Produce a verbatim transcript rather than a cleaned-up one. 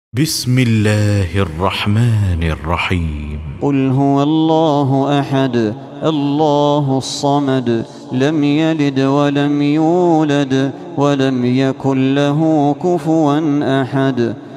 بسم الله الرحمن الرحيم. قل هو الله أحد الله الصمد لم يلد ولم يولد ولم يكن له كفوا أحد.